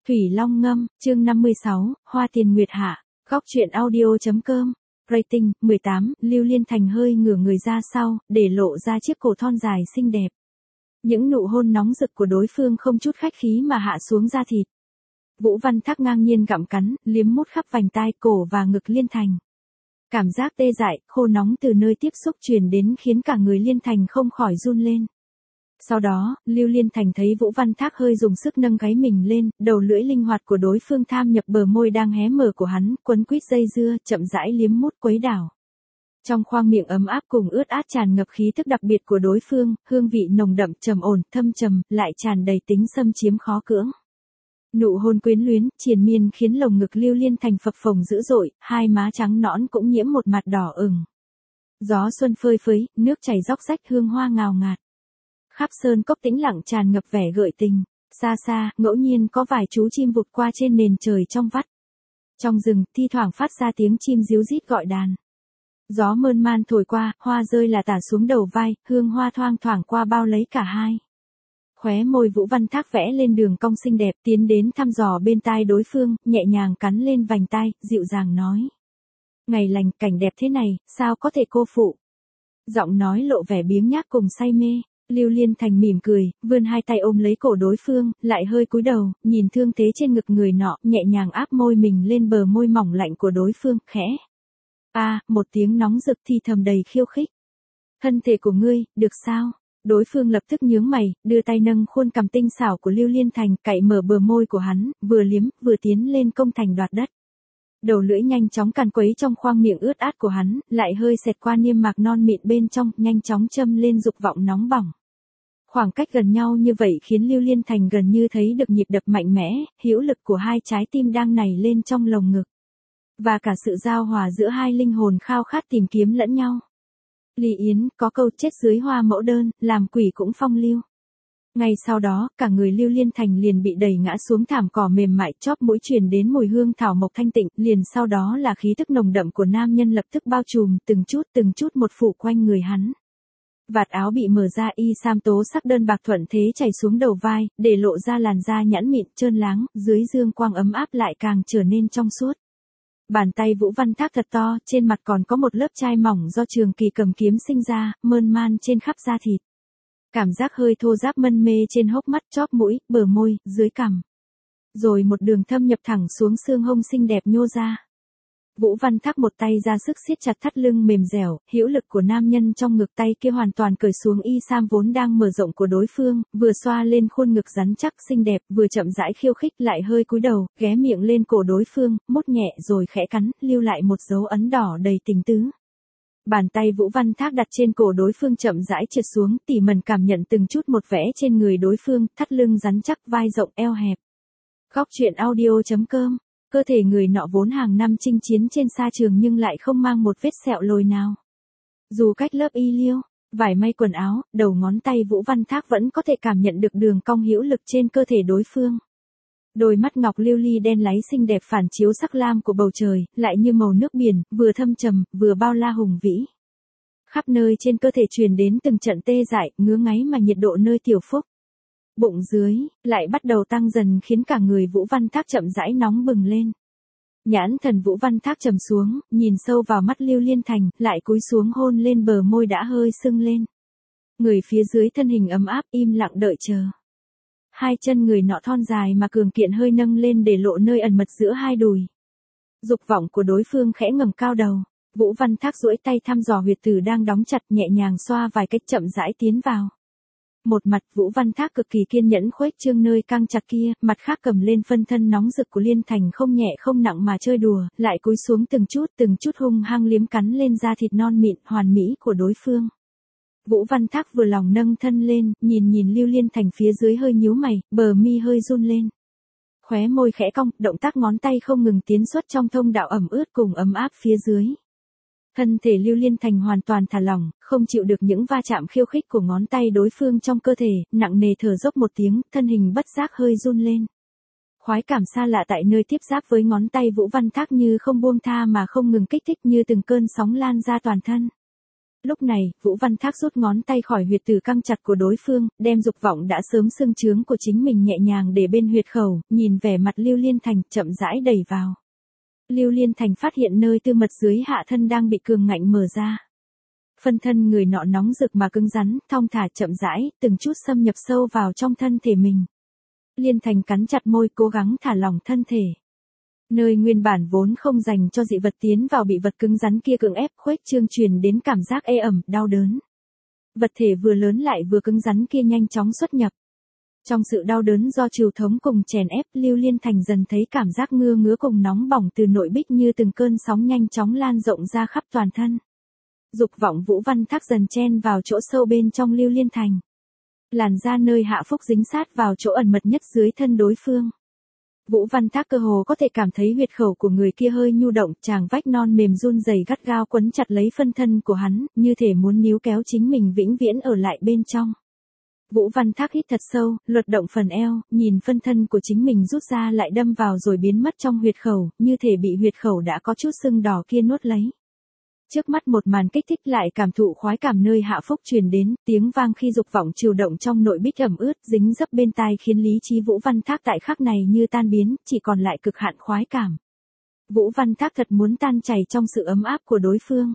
Thủy Long ngâm, chương 56, Hoa tiền nguyệt hạ, góc truyện audio.com, rating, 18, Lưu Liên Thành hơi ngửa người ra sau, để lộ ra chiếc cổ thon dài xinh đẹp. Những nụ hôn nóng rực của đối phương không chút khách khí mà hạ xuống da thịt. Vũ Văn Thác ngang nhiên gặm cắn, liếm mút khắp vành tai, cổ và ngực Liên Thành. Cảm giác tê dại, khô nóng từ nơi tiếp xúc truyền đến khiến cả người Liên Thành không khỏi run lên. Sau đó, Lưu Liên Thành thấy Vũ Văn Thác hơi dùng sức nâng gáy mình lên, đầu lưỡi linh hoạt của đối phương tham nhập bờ môi đang hé mở của hắn, quấn quýt dây dưa, chậm rãi liếm mút quấy đảo. Trong khoang miệng ấm áp cùng ướt át tràn ngập khí thức đặc biệt của đối phương, hương vị nồng đậm, trầm ổn, thâm trầm, lại tràn đầy tính xâm chiếm khó cưỡng. Nụ hôn quyến luyến, triền miên khiến lồng ngực Lưu Liên Thành phập phồng dữ dội, hai má trắng nõn cũng nhiễm một mặt đỏ ửng. Gió xuân phơi phới, nước chảy róc rách, hương hoa ngào ngạt. Khắp sơn cốc tĩnh lặng tràn ngập vẻ gợi tình, xa xa, ngẫu nhiên có vài chú chim vụt qua trên nền trời trong vắt. Trong rừng, thi thoảng phát ra tiếng chim ríu rít gọi đàn. Gió mơn man thổi qua, hoa rơi là tả xuống đầu vai, hương hoa thoang thoảng qua bao lấy cả hai. Khóe môi Vũ Văn Thác vẽ lên đường cong xinh đẹp, tiến đến thăm dò bên tai đối phương, nhẹ nhàng cắn lên vành tai, dịu dàng nói. Ngày lành, cảnh đẹp thế này, sao có thể cô phụ? Giọng nói lộ vẻ biếng nhác cùng say mê. Lưu Liên Thành mỉm cười, vươn hai tay ôm lấy cổ đối phương, lại hơi cúi đầu, nhìn thương thế trên ngực người nọ, nhẹ nhàng áp môi mình lên bờ môi mỏng lạnh của đối phương, khẽ. Một tiếng nóng rực thì thầm đầy khiêu khích. Thân thể của ngươi, được sao? Đối phương lập tức nhướng mày, đưa tay nâng khuôn cằm tinh xảo của Lưu Liên Thành, cạy mở bờ môi của hắn, vừa liếm, vừa tiến lên công thành đoạt đất. Đầu lưỡi nhanh chóng càn quấy trong khoang miệng ướt át của hắn, lại hơi xẹt qua niêm mạc non mịn bên trong, nhanh chóng châm lên dục vọng nóng bỏng. Khoảng cách gần nhau như vậy khiến Lưu Liên Thành gần như thấy được nhịp đập mạnh mẽ, hữu lực của hai trái tim đang nảy lên trong lồng ngực. Và cả sự giao hòa giữa hai linh hồn khao khát tìm kiếm lẫn nhau. Lý Yến, có câu chết dưới hoa mẫu đơn, làm quỷ cũng phong lưu. Ngay sau đó, cả người Lưu Liên Thành liền bị đẩy ngã xuống thảm cỏ mềm mại, chóp mũi truyền đến mùi hương thảo mộc thanh tịnh, liền sau đó là khí tức nồng đậm của nam nhân lập tức bao trùm, từng chút một phủ quanh người hắn. Vạt áo bị mở ra, y sam tố sắc đơn bạc thuận thế chảy xuống đầu vai, để lộ ra làn da nhẵn mịn, trơn láng, dưới dương quang ấm áp lại càng trở nên trong suốt. Bàn tay Vũ Văn Thác thật to, trên mặt còn có một lớp chai mỏng do trường kỳ cầm kiếm sinh ra, mơn man trên khắp da thịt. Cảm giác hơi thô ráp mân mê trên hốc mắt, chóp mũi, bờ môi, dưới cằm. Rồi một đường thâm nhập thẳng xuống xương hông xinh đẹp nhô ra. Vũ Văn Thác một tay ra sức siết chặt thắt lưng mềm dẻo, hữu lực của nam nhân trong ngực, tay kia hoàn toàn cởi xuống y sam vốn đang mở rộng của đối phương, vừa xoa lên khuôn ngực rắn chắc xinh đẹp, vừa chậm rãi khiêu khích, lại hơi cúi đầu, ghé miệng lên cổ đối phương, mút nhẹ rồi khẽ cắn, lưu lại một dấu ấn đỏ đầy tình tứ. Bàn tay Vũ Văn Thác đặt trên cổ đối phương chậm rãi trượt xuống, tỉ mẩn cảm nhận từng chút một vẽ trên người đối phương, thắt lưng rắn chắc, vai rộng, eo hẹp. Góc truyện audio.com. Cơ thể người nọ vốn hàng năm chinh chiến trên sa trường nhưng lại không mang một vết sẹo lồi nào. Dù cách lớp y liêu, vải may quần áo, đầu ngón tay Vũ Văn Thác vẫn có thể cảm nhận được đường cong hữu lực trên cơ thể đối phương. Đôi mắt ngọc lưu ly đen láy xinh đẹp phản chiếu sắc lam của bầu trời, lại như màu nước biển, vừa thâm trầm, vừa bao la hùng vĩ. Khắp nơi trên cơ thể truyền đến từng trận tê dại, ngứa ngáy mà nhiệt độ nơi tiểu phúc. Bụng dưới, lại bắt đầu tăng dần khiến cả người Vũ Văn Thác chậm rãi nóng bừng lên. Nhãn thần Vũ Văn Thác trầm xuống, nhìn sâu vào mắt Lưu Liên Thành, lại cúi xuống hôn lên bờ môi đã hơi sưng lên. Người phía dưới thân hình ấm áp im lặng đợi chờ. Hai chân người nọ thon dài mà cường kiện hơi nâng lên để lộ nơi ẩn mật giữa hai đùi. Dục vọng của đối phương khẽ ngẩng cao đầu, Vũ Văn Thác duỗi tay thăm dò huyệt tử đang đóng chặt, nhẹ nhàng xoa vài cách chậm rãi tiến vào. Một mặt Vũ Văn Thác cực kỳ kiên nhẫn khuếch trương nơi căng chặt kia, mặt khác cầm lên phân thân nóng rực của Liên Thành không nhẹ không nặng mà chơi đùa, lại cúi xuống từng chút hung hăng liếm cắn lên da thịt non mịn, hoàn mỹ của đối phương. Vũ Văn Thác vừa lòng nâng thân lên, nhìn Lưu Liên Thành phía dưới hơi nhíu mày, bờ mi hơi run lên. Khóe môi khẽ cong, động tác ngón tay không ngừng tiến xuất trong thông đạo ẩm ướt cùng ấm áp phía dưới. Thân thể Lưu Liên Thành hoàn toàn thả lỏng, không chịu được những va chạm khiêu khích của ngón tay đối phương trong cơ thể, nặng nề thở dốc một tiếng, thân hình bất giác hơi run lên. Khoái cảm xa lạ tại nơi tiếp giáp với ngón tay Vũ Văn Thác như không buông tha mà không ngừng kích thích như từng cơn sóng lan ra toàn thân. Lúc này, Vũ Văn Thác rút ngón tay khỏi huyệt tử căng chặt của đối phương, đem dục vọng đã sớm sưng trướng của chính mình nhẹ nhàng để bên huyệt khẩu, nhìn vẻ mặt Lưu Liên Thành, chậm rãi đẩy vào. Lưu Liên Thành phát hiện nơi tư mật dưới hạ thân đang bị cường ngạnh mở ra. Phân thân người nọ nóng rực mà cứng rắn, thong thả chậm rãi, từng chút xâm nhập sâu vào trong thân thể mình. Liên Thành cắn chặt môi cố gắng thả lỏng thân thể. Nơi nguyên bản vốn không dành cho dị vật tiến vào bị vật cứng rắn kia cưỡng ép khuếch trương truyền đến cảm giác ê ẩm, đau đớn. Vật thể vừa lớn lại vừa cứng rắn kia nhanh chóng xuất nhập. Trong sự đau đớn do trừu thống cùng chèn ép, Lưu Liên Thành dần thấy cảm giác ngứa cùng nóng bỏng từ nội bích như từng cơn sóng nhanh chóng lan rộng ra khắp toàn thân. Dục vọng Vũ Văn Thác dần chen vào chỗ sâu bên trong Lưu Liên Thành. Làn da nơi hạ phúc dính sát vào chỗ ẩn mật nhất dưới thân đối phương. Vũ Văn Thác cơ hồ có thể cảm thấy huyệt khẩu của người kia hơi nhu động, chàng vách non mềm run rẩy gắt gao quấn chặt lấy phân thân của hắn, như thể muốn níu kéo chính mình vĩnh viễn ở lại bên trong. Vũ Văn Thác hít thật sâu, luật động phần eo, nhìn phân thân của chính mình rút ra lại đâm vào rồi biến mất trong huyệt khẩu, như thể bị huyệt khẩu đã có chút sưng đỏ kia nuốt lấy. Trước mắt một màn kích thích lại cảm thụ khoái cảm nơi hạ phúc truyền đến, tiếng vang khi dục vọng trừu động trong nội bích ẩm ướt, dính dấp bên tai khiến lý trí Vũ Văn Thác tại khắc này như tan biến, chỉ còn lại cực hạn khoái cảm. Vũ Văn Thác thật muốn tan chảy trong sự ấm áp của đối phương.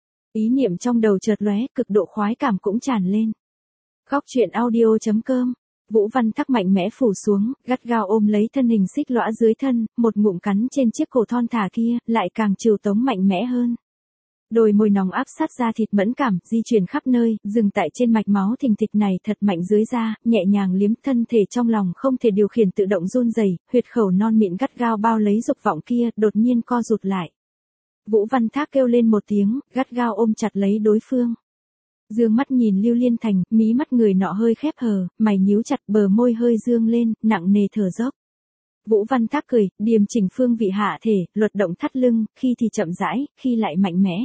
Ý niệm trong đầu chợt lóe, cực độ khoái cảm cũng tràn lên. Góc truyện audio.com. Vũ Văn Thác mạnh mẽ phủ xuống, gắt gao ôm lấy thân hình xích lõa dưới thân, một ngụm cắn trên chiếc cổ thon thả kia, lại càng trừu tống mạnh mẽ hơn. Đôi môi nóng áp sát da thịt mẫn cảm, di chuyển khắp nơi, dừng tại trên mạch máu thình thịch này thật mạnh dưới da, nhẹ nhàng liếm thân thể trong lòng không thể điều khiển tự động run rẩy, huyệt khẩu non mịn gắt gao bao lấy dục vọng kia, đột nhiên co rụt lại. Vũ Văn Thác kêu lên một tiếng, gắt gao ôm chặt lấy đối phương. Dương mắt nhìn Lưu Liên Thành, mí mắt người nọ hơi khép hờ, mày nhíu chặt, bờ môi hơi dương lên, nặng nề thở dốc. Vũ Văn Thác cười, điềm chỉnh phương vị hạ thể, luật động thắt lưng, khi thì chậm rãi, khi lại mạnh mẽ.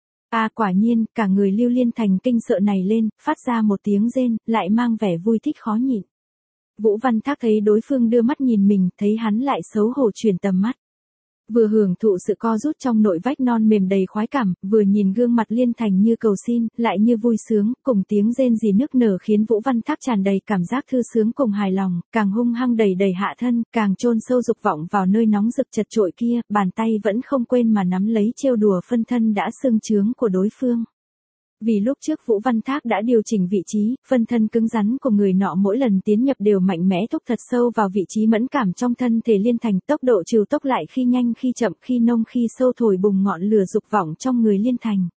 Quả nhiên, cả người Lưu Liên Thành kinh sợ này lên, phát ra một tiếng rên, lại mang vẻ vui thích khó nhịn. Vũ Văn Thác thấy đối phương đưa mắt nhìn mình, thấy hắn lại xấu hổ chuyển tầm mắt. Vừa hưởng thụ sự co rút trong nội vách non mềm đầy khoái cảm, vừa nhìn gương mặt Liên Thành như cầu xin, lại như vui sướng, cùng tiếng rên rỉ nức nở khiến Vũ Văn Thác tràn đầy cảm giác thư sướng cùng hài lòng, càng hung hăng đẩy hạ thân, càng chôn sâu dục vọng vào nơi nóng rực chật chội kia, bàn tay vẫn không quên mà nắm lấy trêu đùa phân thân đã sưng trướng của đối phương. Vì lúc trước Vũ Văn Thác đã điều chỉnh vị trí, phân thân cứng rắn của người nọ mỗi lần tiến nhập đều mạnh mẽ thúc thật sâu vào vị trí mẫn cảm trong thân thể Liên Thành, tốc độ trừu tốc lại khi nhanh khi chậm, khi nông khi sâu thổi bùng ngọn lửa dục vọng trong người Liên Thành.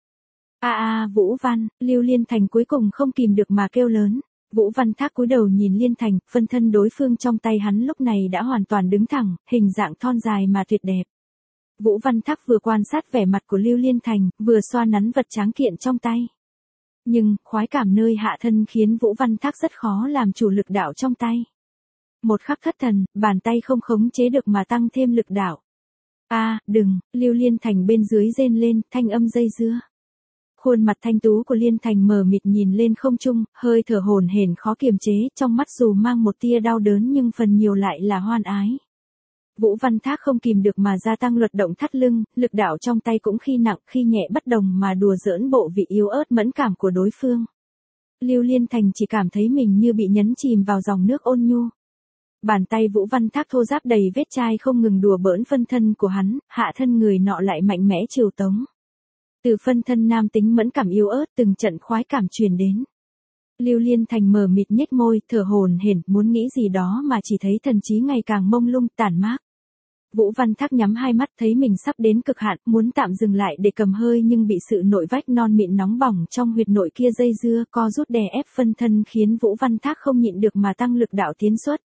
Vũ Văn, Lưu Liên Thành cuối cùng không kìm được mà kêu lớn. Vũ Văn Thác cúi đầu nhìn Liên Thành, phân thân đối phương trong tay hắn lúc này đã hoàn toàn đứng thẳng, hình dạng thon dài mà tuyệt đẹp. Vũ Văn Thác vừa quan sát vẻ mặt của Lưu Liên Thành, vừa xoa nắn vật tráng kiện trong tay. Nhưng, khoái cảm nơi hạ thân khiến Vũ Văn Thác rất khó làm chủ lực đạo trong tay. Một khắc thất thần, bàn tay không khống chế được mà tăng thêm lực đạo. Đừng, Lưu Liên Thành bên dưới rên lên, thanh âm dây dưa. Khuôn mặt thanh tú của Liên Thành mờ mịt nhìn lên không trung, hơi thở hổn hển khó kiềm chế, trong mắt dù mang một tia đau đớn nhưng phần nhiều lại là hoan ái. Vũ Văn Thác không kìm được mà gia tăng luật động thắt lưng, lực đạo trong tay cũng khi nặng khi nhẹ bất đồng mà đùa giỡn bộ vị yếu ớt mẫn cảm của đối phương. Lưu Liên Thành chỉ cảm thấy mình như bị nhấn chìm vào dòng nước ôn nhu. Bàn tay Vũ Văn Thác thô ráp đầy vết chai không ngừng đùa bỡn phân thân của hắn, hạ thân người nọ lại mạnh mẽ trừu tống. Từ phân thân nam tính mẫn cảm yếu ớt từng trận khoái cảm truyền đến. Lưu Liên Thành mờ mịt nhếch môi, thở hổn hển, muốn nghĩ gì đó mà chỉ thấy thần trí ngày càng mông lung, tản mát. Vũ Văn Thác nhắm hai mắt thấy mình sắp đến cực hạn, muốn tạm dừng lại để cầm hơi nhưng bị sự nội vách non mịn nóng bỏng trong huyệt nội kia dây dưa, co rút đè ép phân thân khiến Vũ Văn Thác không nhịn được mà tăng lực đạo tiến xuất.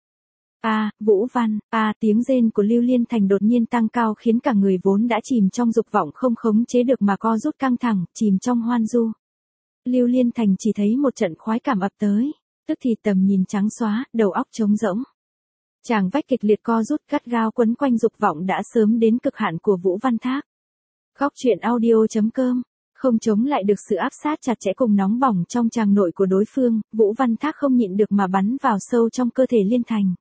Vũ Văn, tiếng rên của Lưu Liên Thành đột nhiên tăng cao khiến cả người vốn đã chìm trong dục vọng không khống chế được mà co rút căng thẳng, chìm trong hoan du. Lưu Liên Thành chỉ thấy một trận khoái cảm ập tới, tức thì tầm nhìn trắng xóa, đầu óc trống rỗng. Chàng vách kịch liệt co rút gắt gao quấn quanh dục vọng đã sớm đến cực hạn của Vũ Văn Thác. Góc truyện audio.com. Không chống lại được sự áp sát chặt chẽ cùng nóng bỏng trong tràng nội của đối phương, Vũ Văn Thác không nhịn được mà bắn vào sâu trong cơ thể Liên Thành.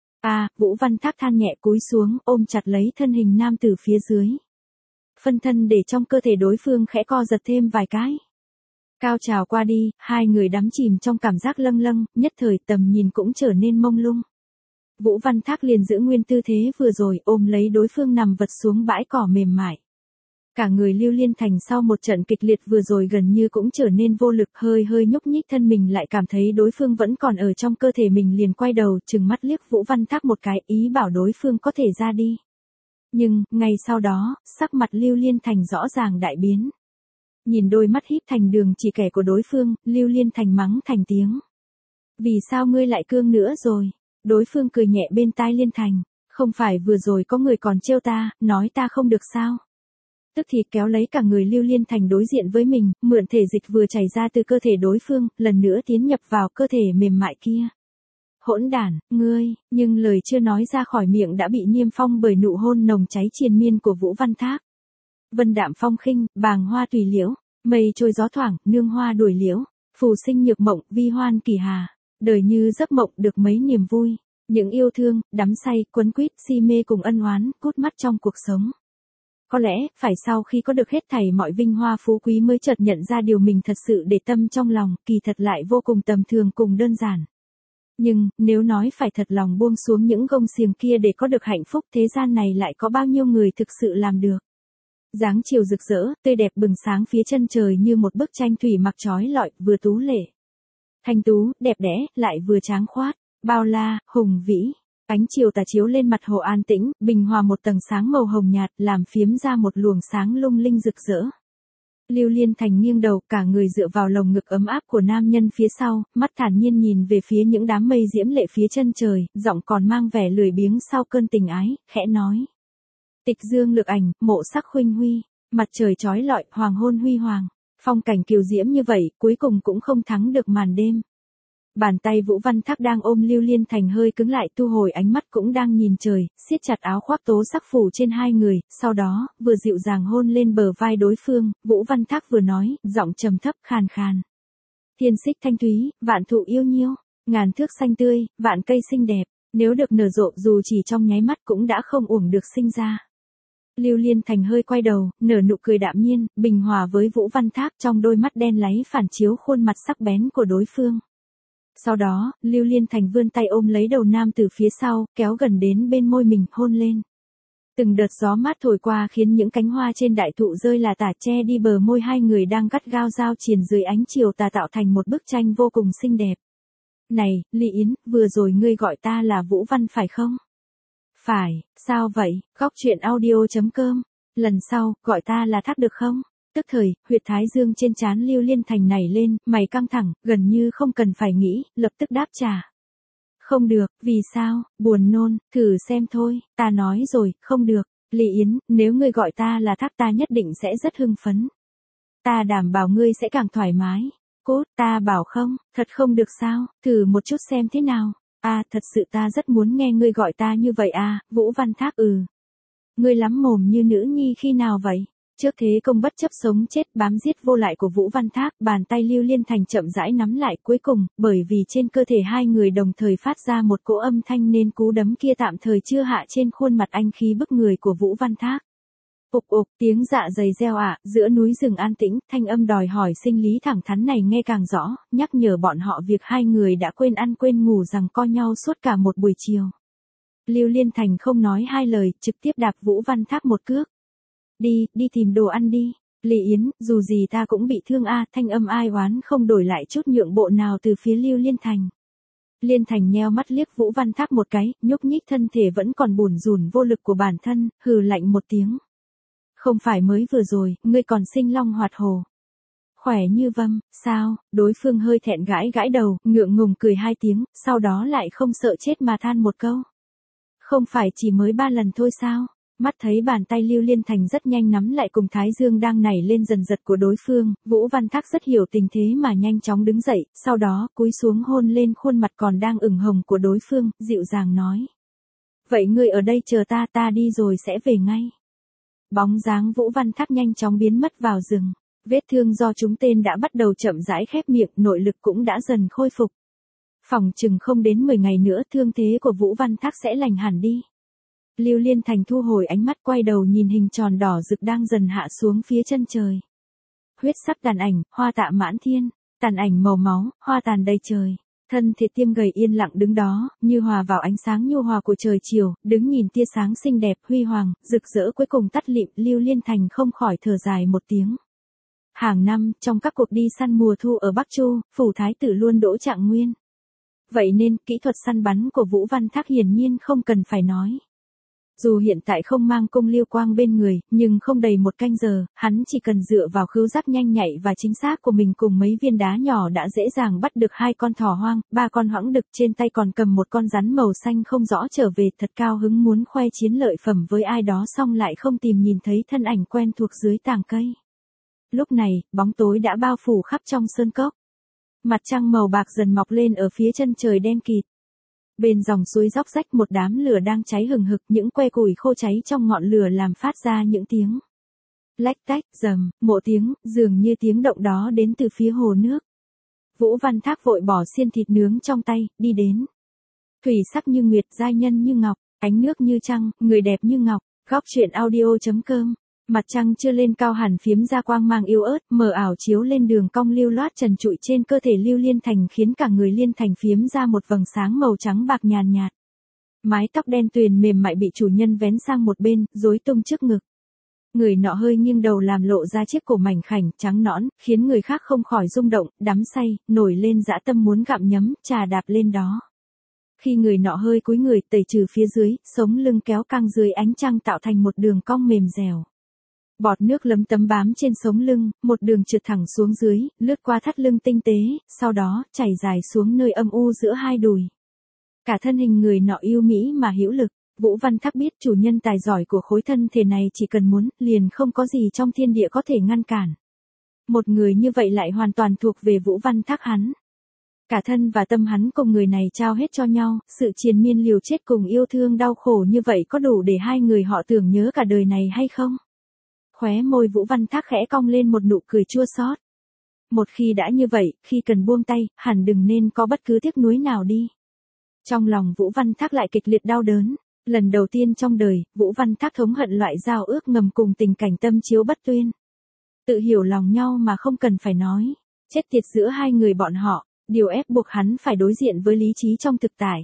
Vũ Văn Thác than nhẹ cúi xuống, ôm chặt lấy thân hình nam tử phía dưới. Phân thân để trong cơ thể đối phương khẽ co giật thêm vài cái. Cao trào qua đi, hai người đắm chìm trong cảm giác lâng lâng, nhất thời tầm nhìn cũng trở nên mông lung. Vũ Văn Thác liền giữ nguyên tư thế vừa rồi, ôm lấy đối phương nằm vật xuống bãi cỏ mềm mại. Cả người Lưu Liên Thành sau một trận kịch liệt vừa rồi gần như cũng trở nên vô lực, hơi hơi nhúc nhích thân mình lại cảm thấy đối phương vẫn còn ở trong cơ thể mình, liền quay đầu trừng mắt liếc Vũ Văn Thác một cái, ý bảo đối phương có thể ra đi. Nhưng, ngay sau đó, sắc mặt Lưu Liên Thành rõ ràng đại biến. Nhìn đôi mắt híp thành đường chỉ kẻ của đối phương, Lưu Liên Thành mắng thành tiếng. Vì sao ngươi lại cương nữa rồi? Đối phương cười nhẹ bên tai Liên Thành. Không phải vừa rồi có người còn trêu ta, nói ta không được sao? Tức thì kéo lấy cả người Lưu Liên Thành đối diện với mình, mượn thể dịch vừa chảy ra từ cơ thể đối phương, lần nữa tiến nhập vào cơ thể mềm mại kia. Hỗn đản, ngươi, nhưng lời chưa nói ra khỏi miệng đã bị niêm phong bởi nụ hôn nồng cháy triền miên của Vũ Văn Thác. Vân đạm phong khinh, bàng hoa tùy liễu, mây trôi gió thoảng, nương hoa đuổi liễu, phù sinh nhược mộng, vi hoan kỳ hà, đời như giấc mộng được mấy niềm vui, những yêu thương, đắm say, quấn quýt, si mê cùng ân oán, cút mắt trong cuộc sống. Có lẽ, phải sau khi có được hết thảy mọi vinh hoa phú quý mới chợt nhận ra điều mình thật sự để tâm trong lòng, kỳ thật lại vô cùng tầm thường cùng đơn giản. Nhưng, nếu nói phải thật lòng buông xuống những gông xiềng kia để có được hạnh phúc, thế gian này lại có bao nhiêu người thực sự làm được. Dáng chiều rực rỡ, tươi đẹp bừng sáng phía chân trời như một bức tranh thủy mặc chói lọi, vừa tú lệ, thanh tú, đẹp đẽ, lại vừa tráng khoát, bao la, hùng vĩ. Ánh chiều tà chiếu lên mặt hồ an tĩnh, bình hòa một tầng sáng màu hồng nhạt, làm phiếm ra một luồng sáng lung linh rực rỡ. Lưu Liên Thành nghiêng đầu, cả người dựa vào lồng ngực ấm áp của nam nhân phía sau, mắt thản nhiên nhìn về phía những đám mây diễm lệ phía chân trời, giọng còn mang vẻ lười biếng sau cơn tình ái, khẽ nói. Tịch dương lược ảnh, mộ sắc khuynh huy, mặt trời chói lọi, hoàng hôn huy hoàng, phong cảnh kiều diễm như vậy, cuối cùng cũng không thắng được màn đêm. Bàn tay Vũ Văn Thác đang ôm Lưu Liên Thành hơi cứng lại, thu hồi ánh mắt cũng đang nhìn trời, siết chặt áo khoác tố sắc phủ trên hai người, sau đó, vừa dịu dàng hôn lên bờ vai đối phương, Vũ Văn Thác vừa nói, giọng trầm thấp khàn khàn. Thiên xích thanh thúy, vạn thụ yêu nhiêu, ngàn thước xanh tươi, vạn cây xinh đẹp, nếu được nở rộ dù chỉ trong nháy mắt cũng đã không uổng được sinh ra. Lưu Liên Thành hơi quay đầu, nở nụ cười đạm nhiên, bình hòa với Vũ Văn Thác, trong đôi mắt đen láy phản chiếu khuôn mặt sắc bén của đối phương. Sau đó, Lưu Liên Thành vươn tay ôm lấy đầu nam từ phía sau, kéo gần đến bên môi mình, hôn lên. Từng đợt gió mát thổi qua khiến những cánh hoa trên đại thụ rơi là tả, che đi bờ môi hai người đang gắt gao giao triền dưới ánh chiều tà, tạo thành một bức tranh vô cùng xinh đẹp. Này, Lý Yến, vừa rồi ngươi gọi ta là Vũ Văn phải không? Phải, sao vậy? Góc truyện audio.com. Lần sau, gọi ta là Thác được không? Tức thời, huyệt thái dương trên trán Lưu Liên Thành nảy lên, mày căng thẳng, gần như không cần phải nghĩ, lập tức đáp trả. Không được, vì sao? Buồn nôn, thử xem thôi, ta nói rồi, không được. Lý Yến, nếu ngươi gọi ta là Thác ta nhất định sẽ rất hưng phấn. Ta đảm bảo ngươi sẽ càng thoải mái. Cốt, ta bảo không, thật không được sao, thử một chút xem thế nào. Thật sự ta rất muốn nghe ngươi gọi ta như vậy Vũ Văn Thác. Ngươi lắm mồm như nữ nhi khi nào vậy? Trước thế công bất chấp sống chết bám giết vô lại của Vũ Văn Thác, bàn tay Lưu Liên Thành chậm rãi nắm lại, cuối cùng, bởi vì trên cơ thể hai người đồng thời phát ra một cỗ âm thanh nên cú đấm kia tạm thời chưa hạ trên khuôn mặt anh khí bức người của Vũ Văn Thác. Ục ục, tiếng dạ dày reo giữa núi rừng an tĩnh, thanh âm đòi hỏi sinh lý thẳng thắn này nghe càng rõ, nhắc nhở bọn họ việc hai người đã quên ăn quên ngủ rằng co nhau suốt cả một buổi chiều. Lưu Liên Thành không nói hai lời, trực tiếp đạp Vũ Văn Thác một cước. Đi tìm đồ ăn đi. Lý Yến, dù gì ta cũng bị thương thanh âm ai oán không đổi lại chút nhượng bộ nào từ phía Lưu Liên Thành. Liên Thành nheo mắt liếc Vũ Văn Thác một cái, nhúc nhích thân thể vẫn còn bủn rủn vô lực của bản thân, hừ lạnh một tiếng. Không phải mới vừa rồi, ngươi còn sinh long hoạt hổ. Khỏe như vâm, sao? Đối phương hơi thẹn gãi đầu, ngượng ngùng cười hai tiếng, sau đó lại không sợ chết mà than một câu. Không phải chỉ mới 3 lần thôi sao? Mắt thấy bàn tay Lưu Liên Thành rất nhanh nắm lại cùng thái dương đang nảy lên dần dật của đối phương, Vũ Văn Thác rất hiểu tình thế mà nhanh chóng đứng dậy, sau đó cúi xuống hôn lên khuôn mặt còn đang ửng hồng của đối phương, dịu dàng nói. Vậy ngươi ở đây chờ ta đi rồi sẽ về ngay. Bóng dáng Vũ Văn Thác nhanh chóng biến mất vào rừng, vết thương do trúng tên đã bắt đầu chậm rãi khép miệng, nội lực cũng đã dần khôi phục. Phỏng chừng không đến 10 ngày nữa thương thế của Vũ Văn Thác sẽ lành hẳn đi. Lưu Liên Thành thu hồi ánh mắt, quay đầu nhìn hình tròn đỏ rực đang dần hạ xuống phía chân trời. huyết sắc tàn ảnh, hoa tạ mãn thiên, tàn ảnh màu máu, hoa tàn đầy trời. Thân thể tiêm gầy yên lặng đứng đó, như hòa vào ánh sáng nhu hòa của trời chiều, đứng nhìn tia sáng xinh đẹp, huy hoàng, rực rỡ cuối cùng tắt lịm, Lưu Liên Thành không khỏi thở dài một tiếng. Hàng năm, trong các cuộc đi săn mùa thu ở Bắc Chu, phủ thái tử luôn đỗ trạng nguyên. Vậy nên, kỹ thuật săn bắn của Vũ Văn Thác hiển nhiên không cần phải nói. Dù hiện tại không mang cung Liêu Quang bên người, nhưng không đầy một canh giờ, hắn chỉ cần dựa vào khứu giác nhanh nhạy và chính xác của mình cùng mấy viên đá nhỏ đã dễ dàng bắt được 2 con thỏ hoang, 3 con hoãng đực, trên tay còn cầm một con rắn màu xanh không rõ trở về, thật cao hứng muốn khoe chiến lợi phẩm với ai đó xong lại không tìm nhìn thấy thân ảnh quen thuộc dưới tàng cây. Lúc này, bóng tối đã bao phủ khắp trong sơn cốc. Mặt trăng màu bạc dần mọc lên ở phía chân trời đen kịt. Bên dòng suối róc rách một đám lửa đang cháy hừng hực, những que củi khô cháy trong ngọn lửa làm phát ra những tiếng lách tách, rầm, một tiếng, dường như tiếng động đó đến từ phía hồ nước. Vũ Văn Thác vội bỏ xiên thịt nướng trong tay, đi đến. Thủy sắc như nguyệt, giai nhân như ngọc, ánh nước như trăng, người đẹp như ngọc. Góc truyện audio.com. Mặt trăng chưa lên cao hẳn phiếm ra quang mang yếu ớt, mờ ảo chiếu lên đường cong lưu loát trần trụi trên cơ thể Lưu Liên Thành, khiến cả người Liên Thành phiếm ra một vầng sáng màu trắng bạc nhàn nhạt. Mái tóc đen tuyền mềm mại bị chủ nhân vén sang một bên, rối tung trước ngực. Người nọ hơi nghiêng đầu làm lộ ra chiếc cổ mảnh khảnh, trắng nõn, khiến người khác không khỏi rung động, đắm say, nổi lên dã tâm muốn gặm nhấm, trà đạp lên đó. Khi người nọ hơi cúi người tẩy trừ phía dưới, sống lưng kéo căng dưới ánh trăng tạo thành một đường cong mềm dẻo. Bọt nước lấm tấm bám trên sống lưng, một đường trượt thẳng xuống dưới, lướt qua thắt lưng tinh tế, sau đó, chảy dài xuống nơi âm u giữa hai đùi. Cả thân hình người nọ yêu mỹ mà hữu lực, Vũ Văn Thác biết chủ nhân tài giỏi của khối thân thể này chỉ cần muốn, liền không có gì trong thiên địa có thể ngăn cản. Một người như vậy lại hoàn toàn thuộc về Vũ Văn Thác hắn. Cả thân và tâm hắn cùng người này trao hết cho nhau, sự triền miên liều chết cùng yêu thương đau khổ như vậy có đủ để hai người họ tưởng nhớ cả đời này hay không? Khóe môi Vũ Văn Thác khẽ cong lên một nụ cười chua xót. Một khi đã như vậy, khi cần buông tay, hẳn đừng nên có bất cứ tiếc nuối nào đi. Trong lòng Vũ Văn Thác lại kịch liệt đau đớn. Lần đầu tiên trong đời, Vũ Văn Thác thống hận loại giao ước ngầm cùng tình cảnh tâm chiếu bất tuyên. Tự hiểu lòng nhau mà không cần phải nói. Chết tiệt giữa hai người bọn họ, điều ép buộc hắn phải đối diện với lý trí trong thực tại.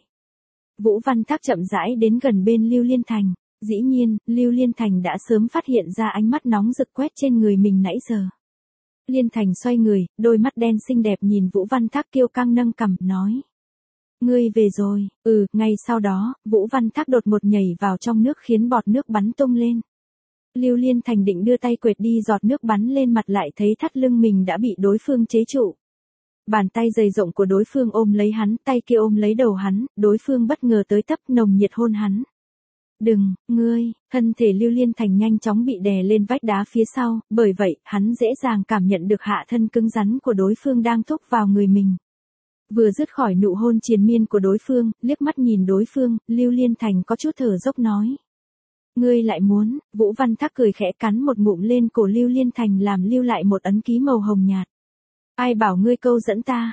Vũ Văn Thác chậm rãi đến gần bên Lưu Liên Thành. Dĩ nhiên, Lưu Liên Thành đã sớm phát hiện ra ánh mắt nóng rực quét trên người mình nãy giờ. Liên Thành xoay người, đôi mắt đen xinh đẹp nhìn Vũ Văn Thác kiêu căng nâng cằm, nói. Ngươi về rồi, ngay sau đó, Vũ Văn Thác đột ngột nhảy vào trong nước khiến bọt nước bắn tung lên. Lưu Liên Thành định đưa tay quệt đi giọt nước bắn lên mặt lại thấy thắt lưng mình đã bị đối phương chế trụ. Bàn tay dày rộng của đối phương ôm lấy hắn, tay kia ôm lấy đầu hắn, đối phương bất ngờ tới tấp nồng nhiệt hôn hắn. Đừng, ngươi, thân thể Lưu Liên Thành nhanh chóng bị đè lên vách đá phía sau, bởi vậy, hắn dễ dàng cảm nhận được hạ thân cứng rắn của đối phương đang thúc vào người mình. Vừa dứt khỏi nụ hôn triền miên của đối phương, liếc mắt nhìn đối phương, Lưu Liên Thành có chút thở dốc nói. Ngươi lại muốn, Vũ Văn Thác cười khẽ cắn một ngụm lên cổ Lưu Liên Thành làm lưu lại một ấn ký màu hồng nhạt. Ai bảo ngươi câu dẫn ta?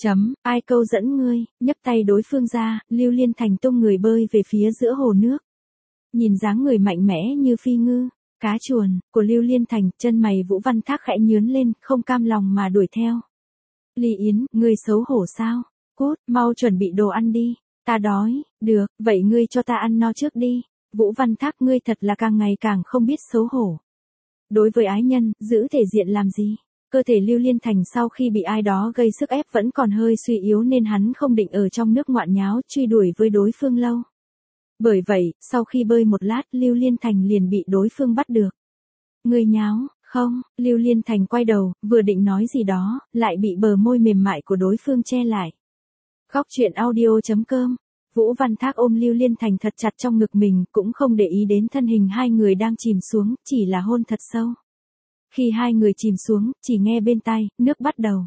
Ai câu dẫn ngươi? Nhấc tay đối phương ra, Lưu Liên Thành tung người bơi về phía giữa hồ nước. Nhìn dáng người mạnh mẽ như phi ngư, cá chuồn, của Lưu Liên Thành, chân mày Vũ Văn Thác khẽ nhướng lên, không cam lòng mà đuổi theo. Ly Yến, ngươi xấu hổ sao? Cút, mau chuẩn bị đồ ăn đi. Ta đói, được, vậy ngươi cho ta ăn no trước đi. Vũ Văn Thác, ngươi thật là càng ngày càng không biết xấu hổ. Đối với ái nhân, giữ thể diện làm gì? Cơ thể Lưu Liên Thành sau khi bị ai đó gây sức ép vẫn còn hơi suy yếu nên hắn không định ở trong nước ngoạn nháo truy đuổi với đối phương lâu. Bởi vậy, sau khi bơi một lát Lưu Liên Thành liền bị đối phương bắt được. Ngươi nháo, không, Lưu Liên Thành quay đầu, vừa định nói gì đó, lại bị bờ môi mềm mại của đối phương che lại. Góc truyện audio.com. Vũ Văn Thác ôm Lưu Liên Thành thật chặt trong ngực mình, cũng không để ý đến thân hình hai người đang chìm xuống, chỉ là hôn thật sâu. Khi hai người chìm xuống, chỉ nghe bên tai, nước bắt đầu.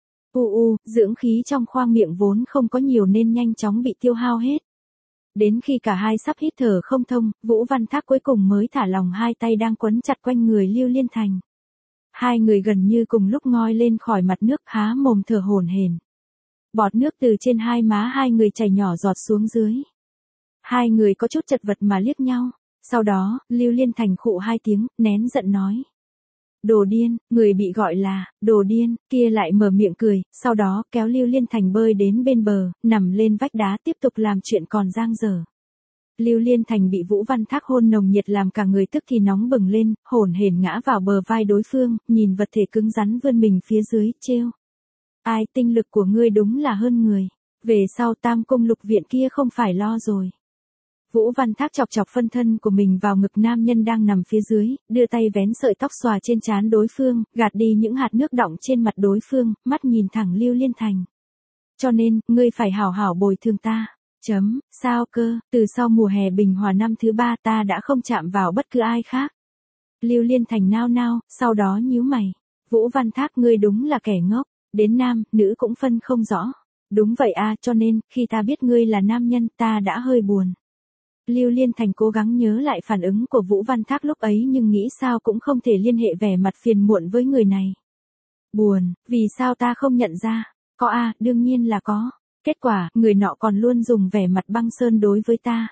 Dưỡng khí trong khoang miệng vốn không có nhiều nên nhanh chóng bị tiêu hao hết. Đến khi cả hai sắp hít thở không thông, Vũ Văn Thác cuối cùng mới thả lỏng hai tay đang quấn chặt quanh người Lưu Liên Thành. Hai người gần như cùng lúc ngoi lên khỏi mặt nước, há mồm thở hổn hển. Bọt nước từ trên hai má hai người chảy nhỏ giọt xuống dưới. Hai người có chút chật vật mà liếc nhau. Sau đó, Lưu Liên Thành khụ hai tiếng, nén giận nói. Đồ điên, người bị gọi là đồ điên, kia lại mở miệng cười, sau đó kéo Lưu Liên Thành bơi đến bên bờ, nằm lên vách đá tiếp tục làm chuyện còn dang dở. Lưu Liên Thành bị Vũ Văn Thác hôn nồng nhiệt làm cả người tức thì nóng bừng lên, hổn hển ngã vào bờ vai đối phương, nhìn vật thể cứng rắn vươn mình phía dưới, trêu. Ai, tinh lực của ngươi đúng là hơn người. Về sau Tam Cung Lục Viện kia không phải lo rồi. Vũ Văn Thác chọc chọc phân thân của mình vào ngực nam nhân đang nằm phía dưới, đưa tay vén sợi tóc xòa trên trán đối phương, gạt đi những hạt nước đọng trên mặt đối phương, mắt nhìn thẳng Lưu Liên Thành. Cho nên, ngươi phải hảo hảo bồi thường ta. Sao cơ, từ sau mùa hè bình hòa năm thứ 3 ta đã không chạm vào bất cứ ai khác. Lưu Liên Thành nao nao, sau đó nhíu mày. Vũ Văn Thác ngươi đúng là kẻ ngốc, đến nam, nữ cũng phân không rõ. Đúng vậy cho nên, khi ta biết ngươi là nam nhân, ta đã hơi buồn. Lưu Liên Thành cố gắng nhớ lại phản ứng của Vũ Văn Thác lúc ấy nhưng nghĩ sao cũng không thể liên hệ vẻ mặt phiền muộn với người này. Buồn, vì sao ta không nhận ra? Có đương nhiên là có. Kết quả, người nọ còn luôn dùng vẻ mặt băng sơn đối với ta.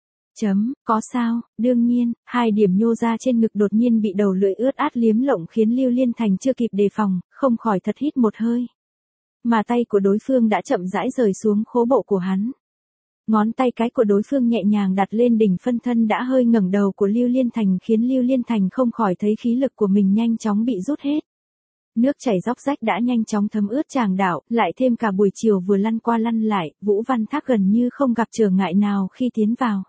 Có sao, đương nhiên, 2 điểm nhô ra trên ngực đột nhiên bị đầu lưỡi ướt át liếm lộng khiến Lưu Liên Thành chưa kịp đề phòng, không khỏi thật hít một hơi. Mà tay của đối phương đã chậm rãi rời xuống khố bộ của hắn. Ngón tay cái của đối phương nhẹ nhàng đặt lên đỉnh phân thân đã hơi ngẩng đầu của Lưu Liên Thành khiến Lưu Liên Thành không khỏi thấy khí lực của mình nhanh chóng bị rút hết. Nước chảy róc rách đã nhanh chóng thấm ướt tràng đạo, lại thêm cả buổi chiều vừa lăn qua lăn lại, Vũ Văn Thác gần như không gặp trở ngại nào khi tiến vào.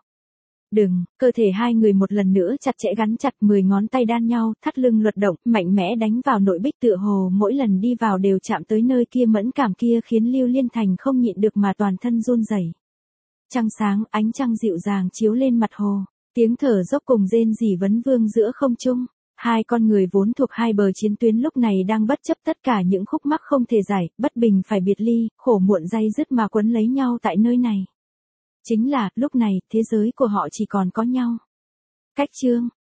Cơ thể hai người một lần nữa chặt chẽ gắn chặt 10 ngón tay đan nhau, thắt lưng luật động, mạnh mẽ đánh vào nội bích tựa hồ mỗi lần đi vào đều chạm tới nơi kia mẫn cảm kia khiến Lưu Liên Thành không nhịn được mà toàn thân run rẩy. Trăng sáng, ánh trăng dịu dàng chiếu lên mặt hồ, tiếng thở dốc cùng rên rỉ vấn vương giữa không trung. Hai con người vốn thuộc hai bờ chiến tuyến lúc này đang bất chấp tất cả những khúc mắc không thể giải, bất bình phải biệt ly, khổ muộn day dứt mà quấn lấy nhau tại nơi này. Chính là, lúc này, thế giới của họ chỉ còn có nhau. Cách chương